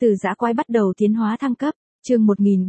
Từ dã quái bắt đầu tiến hóa thăng cấp, chương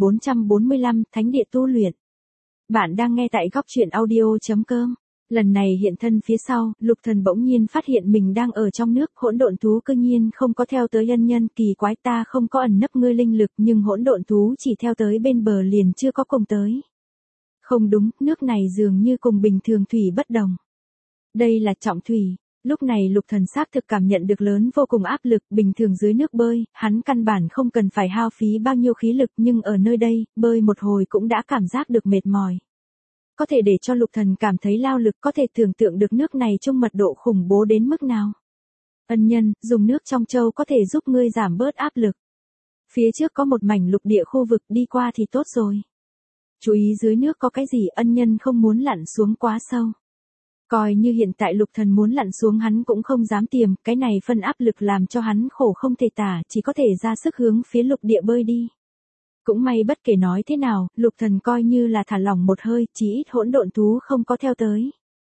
1445, Thánh địa tu luyện. Bạn đang nghe tại góc truyện audio.com. Lần này hiện thân phía sau, Lục Thần bỗng nhiên phát hiện mình đang ở trong nước, hỗn độn thú cư nhiên không có theo tới ân nhân, kỳ quái, ta không có ẩn nấp ngươi linh lực, nhưng hỗn độn thú chỉ theo tới bên bờ liền chưa có cùng tới. Không đúng, nước này dường như cùng bình thường thủy bất đồng. Đây là trọng thủy. Lúc này Lục Thần xác thực cảm nhận được lớn vô cùng áp lực, bình thường dưới nước bơi, hắn căn bản không cần phải hao phí bao nhiêu khí lực, nhưng ở nơi đây, bơi một hồi cũng đã cảm giác được mệt mỏi. Có thể để cho Lục Thần cảm thấy lao lực, có thể tưởng tượng được nước này trong mật độ khủng bố đến mức nào. Ân nhân, dùng nước trong châu có thể giúp ngươi giảm bớt áp lực. Phía trước có một mảnh lục địa khu vực, đi qua thì tốt rồi. Chú ý dưới nước có cái gì, ân nhân không muốn lặn xuống quá sâu. Coi như hiện tại Lục Thần muốn lặn xuống hắn cũng không dám tiềm, cái này phân áp lực làm cho hắn khổ không thể tả, chỉ có thể ra sức hướng phía lục địa bơi đi. Cũng may bất kể nói thế nào, Lục Thần coi như là thả lỏng một hơi, chỉ ít hỗn độn thú không có theo tới.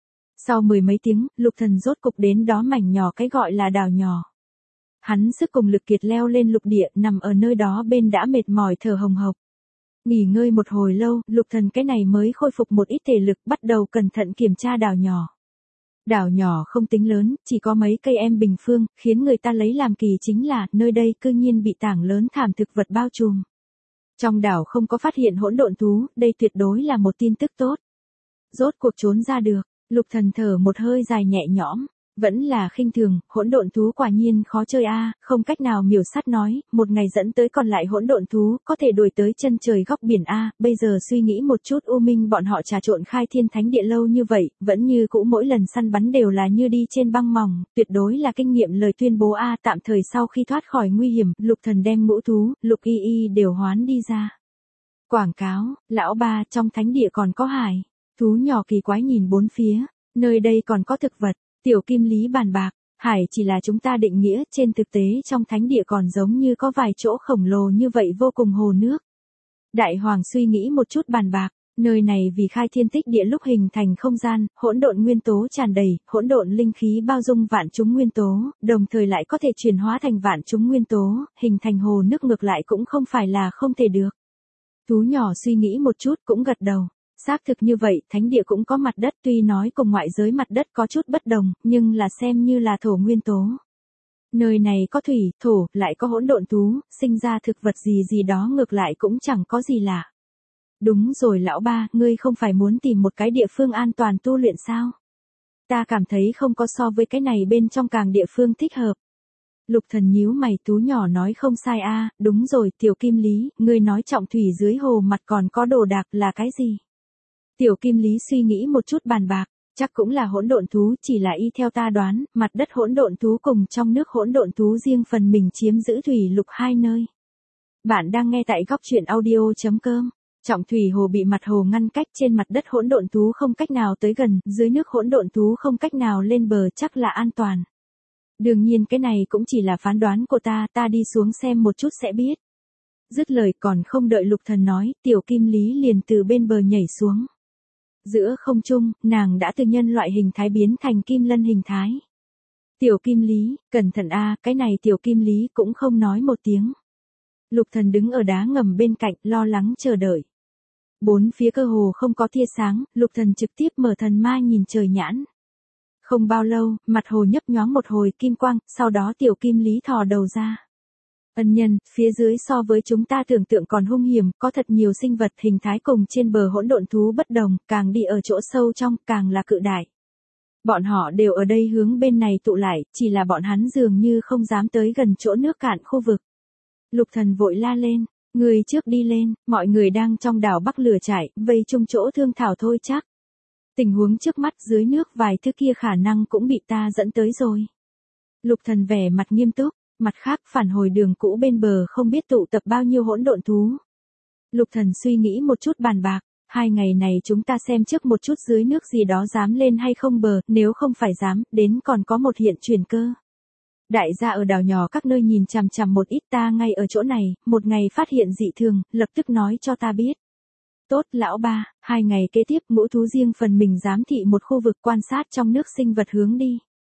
Sau mười mấy tiếng, Lục Thần rốt cục đến đó mảnh nhỏ cái gọi là đảo nhỏ. Hắn sức cùng lực kiệt leo lên lục địa, nằm ở nơi đó bên đã mệt mỏi thở hồng hộc. Nghỉ ngơi một hồi lâu, Lục Thần cái này mới khôi phục một ít thể lực, bắt đầu cẩn thận kiểm tra đảo nhỏ. Đảo nhỏ không tính lớn, chỉ có mấy cây em bình phương, khiến người ta lấy làm kỳ chính là, nơi đây cư nhiên bị tảng lớn thảm thực vật bao trùm. Trong đảo không có phát hiện hỗn độn thú, đây tuyệt đối là một tin tức tốt. Rốt cuộc trốn ra được, Lục Thần thở một hơi dài nhẹ nhõm. Vẫn là khinh thường, hỗn độn thú quả nhiên khó chơi a, không cách nào miểu sát nói, một ngày dẫn tới còn lại hỗn độn thú, có thể đuổi tới chân trời góc biển a, bây giờ suy nghĩ một chút, U Minh bọn họ trà trộn khai thiên thánh địa lâu như vậy, vẫn như cũ mỗi lần săn bắn đều là như đi trên băng mỏng, tuyệt đối là kinh nghiệm lời tuyên bố a, tạm thời sau khi thoát khỏi nguy hiểm, Lục Thần đem ngũ thú, Lục Y Y đều hoán đi ra. Quảng cáo, lão ba, trong thánh địa còn có hải, thú nhỏ kỳ quái nhìn bốn phía, nơi đây còn có thực vật. Tiểu Kim Lý bàn bạc, hải chỉ là chúng ta định nghĩa, trên thực tế trong thánh địa còn giống như có vài chỗ khổng lồ như vậy vô cùng hồ nước. Đại Hoàng suy nghĩ một chút bàn bạc, nơi này vì khai thiên tích địa lúc hình thành không gian, hỗn độn nguyên tố tràn đầy, hỗn độn linh khí bao dung vạn chúng nguyên tố, đồng thời lại có thể chuyển hóa thành vạn chúng nguyên tố, hình thành hồ nước ngược lại cũng không phải là không thể được. Thú nhỏ suy nghĩ một chút cũng gật đầu. Xác thực như vậy, thánh địa cũng có mặt đất, tuy nói cùng ngoại giới mặt đất có chút bất đồng, nhưng là xem như là thổ nguyên tố. Nơi này có thủy, thổ, lại có hỗn độn thú, sinh ra thực vật gì gì đó ngược lại cũng chẳng có gì lạ. Đúng rồi lão ba, ngươi không phải muốn tìm một cái địa phương an toàn tu luyện sao? Ta cảm thấy không có so với cái này bên trong càng địa phương thích hợp. Lục Thần nhíu mày, thú nhỏ nói không sai a, đúng rồi, Tiểu Kim Lý, ngươi nói trọng thủy dưới hồ mặt còn có đồ đạc là cái gì? Tiểu Kim Lý suy nghĩ một chút bàn bạc, chắc cũng là hỗn độn thú, chỉ là y theo ta đoán, mặt đất hỗn độn thú cùng trong nước hỗn độn thú riêng phần mình chiếm giữ thủy lục hai nơi. Bạn đang nghe tại góc truyện audio.com. Trọng thủy hồ bị mặt hồ ngăn cách, trên mặt đất hỗn độn thú không cách nào tới gần, dưới nước hỗn độn thú không cách nào lên bờ, chắc là an toàn. Đương nhiên cái này cũng chỉ là phán đoán của ta đi xuống xem một chút sẽ biết. Dứt lời còn không đợi Lục Thần nói, Tiểu Kim Lý liền từ bên bờ nhảy xuống. Giữa không trung, nàng đã từ nhân loại hình thái biến thành kim lân hình thái. Tiểu Kim Lý, cẩn thận a, cái này Tiểu Kim Lý cũng không nói một tiếng. Lục Thần đứng ở đá ngầm bên cạnh, lo lắng chờ đợi. Bốn phía cơ hồ không có tia sáng, Lục Thần trực tiếp mở thần ma nhìn trời nhãn. Không bao lâu, mặt hồ nhấp nhoáng một hồi kim quang, sau đó Tiểu Kim Lý thò đầu ra. Ân nhân, phía dưới so với chúng ta tưởng tượng còn hung hiểm, có thật nhiều sinh vật hình thái cùng trên bờ hỗn độn thú bất đồng, càng đi ở chỗ sâu trong, càng là cự đại. Bọn họ đều ở đây hướng bên này tụ lại, chỉ là bọn hắn dường như không dám tới gần chỗ nước cạn khu vực. Lục Thần vội la lên, người trước đi lên, mọi người đang trong đảo Bắc lửa trại, vây chung chỗ thương thảo thôi chắc. Tình huống trước mắt dưới nước vài thứ kia khả năng cũng bị ta dẫn tới rồi. Lục Thần vẻ mặt nghiêm túc. Mặt khác, phản hồi đường cũ bên bờ không biết tụ tập bao nhiêu hỗn độn thú. Lục Thần suy nghĩ một chút bàn bạc, 2 ngày này chúng ta xem trước một chút dưới nước gì đó dám lên hay không bờ, nếu không phải dám, đến còn có một hiện chuyển cơ. Đại gia ở đảo nhỏ các nơi nhìn chằm chằm một ít, ta ngay ở chỗ này, một ngày phát hiện dị thường, lập tức nói cho ta biết. Tốt lão ba, 2 ngày kế tiếp ngũ thú riêng phần mình giám thị một khu vực quan sát trong nước sinh vật hướng đi.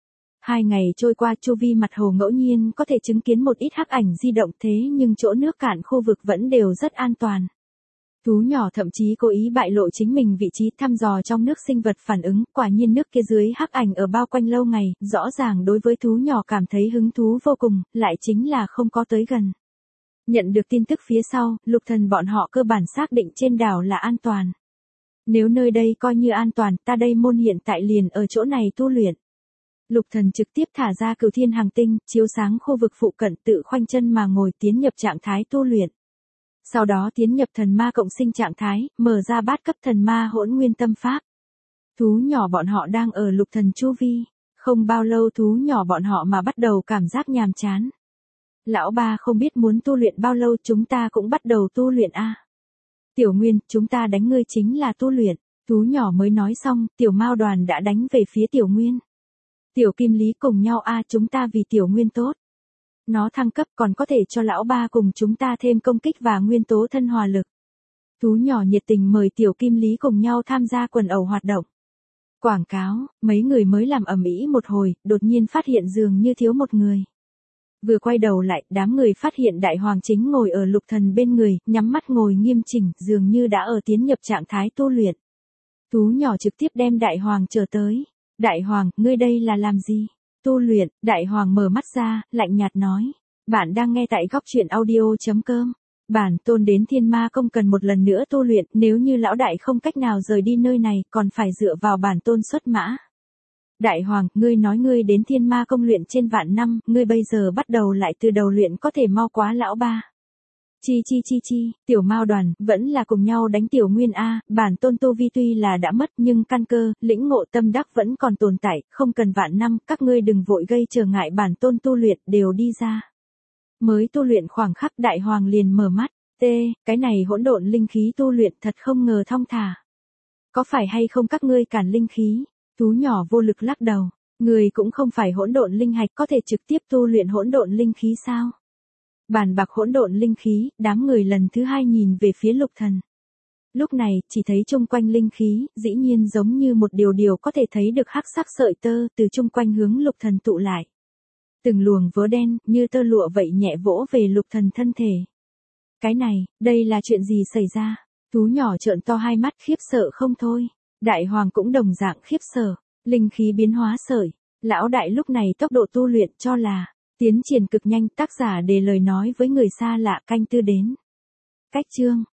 2 ngày trôi qua, chu vi mặt hồ ngẫu nhiên có thể chứng kiến một ít hắc ảnh di động, thế nhưng chỗ nước cạn khu vực vẫn đều rất an toàn. Thú nhỏ thậm chí cố ý bại lộ chính mình vị trí thăm dò trong nước sinh vật phản ứng, quả nhiên nước kia dưới hắc ảnh ở bao quanh lâu ngày, rõ ràng đối với thú nhỏ cảm thấy hứng thú vô cùng, lại chính là không có tới gần. Nhận được tin tức phía sau, Lục Thần bọn họ cơ bản xác định trên đảo là an toàn. Nếu nơi đây coi như an toàn, ta đây môn hiện tại liền ở chỗ này tu luyện. Lục Thần trực tiếp thả ra Cửu Thiên Hàng Tinh, chiếu sáng khu vực phụ cận, tự khoanh chân mà ngồi tiến nhập trạng thái tu luyện. Sau đó tiến nhập thần ma cộng sinh trạng thái, mở ra bát cấp thần ma hỗn nguyên tâm pháp. Thú nhỏ bọn họ đang ở Lục Thần chu vi, không bao lâu thú nhỏ bọn họ mà bắt đầu cảm giác nhàm chán. Lão ba không biết muốn tu luyện bao lâu, chúng ta cũng bắt đầu tu luyện a. Tiểu Nguyên, chúng ta đánh ngươi chính là tu luyện. Thú nhỏ mới nói xong, Tiểu Mao đoàn đã đánh về phía Tiểu Nguyên. Tiểu Kim Lý cùng nhau a, chúng ta vì Tiểu Nguyên tốt. Nó thăng cấp còn có thể cho lão ba cùng chúng ta thêm công kích và nguyên tố thân hòa lực. Thú nhỏ nhiệt tình mời Tiểu Kim Lý cùng nhau tham gia quần ẩu hoạt động. Quảng cáo, mấy người mới làm ầm ĩ một hồi, đột nhiên phát hiện dường như thiếu một người. Vừa quay đầu lại, đám người phát hiện Đại Hoàng chính ngồi ở Lục Thần bên người, nhắm mắt ngồi nghiêm chỉnh, dường như đã ở tiến nhập trạng thái tu luyện. Thú nhỏ trực tiếp đem Đại Hoàng chờ tới. Đại Hoàng, ngươi đây là làm gì? Tu luyện. Đại Hoàng mở mắt ra, lạnh nhạt nói. Bạn đang nghe tại góc truyện audio.com. Bản tôn đến Thiên Ma Công cần một lần nữa tu luyện, nếu như lão đại không cách nào rời đi nơi này, còn phải dựa vào bản tôn xuất mã. Đại Hoàng, ngươi nói ngươi đến Thiên Ma Công luyện trên vạn năm, ngươi bây giờ bắt đầu lại từ đầu luyện có thể mau quá lão ba. Chi, Tiểu Mao đoàn, vẫn là cùng nhau đánh Tiểu Nguyên a, bản tôn tu vi tuy là đã mất nhưng căn cơ, lĩnh ngộ tâm đắc vẫn còn tồn tại, không cần vạn năm, các ngươi đừng vội gây trở ngại bản tôn tu luyện, đều đi ra. Mới tu luyện khoảng khắc, Đại Hoàng liền mở mắt, cái này hỗn độn linh khí tu luyện thật không ngờ thong thả. Có phải hay không các ngươi cản linh khí? Thú nhỏ vô lực lắc đầu, người cũng không phải hỗn độn linh hạch có thể trực tiếp tu luyện hỗn độn linh khí sao? Bàn bạc hỗn độn linh khí, đám người lần thứ hai nhìn về phía Lục Thần. Lúc này, chỉ thấy chung quanh linh khí, dĩ nhiên giống như một điều có thể thấy được hắc sắc sợi tơ từ chung quanh hướng Lục Thần tụ lại. Từng luồng vớ đen, như tơ lụa vậy nhẹ vỗ về Lục Thần thân thể. Cái này, đây là chuyện gì xảy ra? Thú nhỏ trợn to hai mắt khiếp sợ không thôi. Đại Hoàng cũng đồng dạng khiếp sợ, linh khí biến hóa sợi. Lão đại lúc này tốc độ tu luyện cho là tiến triển cực nhanh, tác giả để lời nói với người xa lạ canh tư đến. Cách chương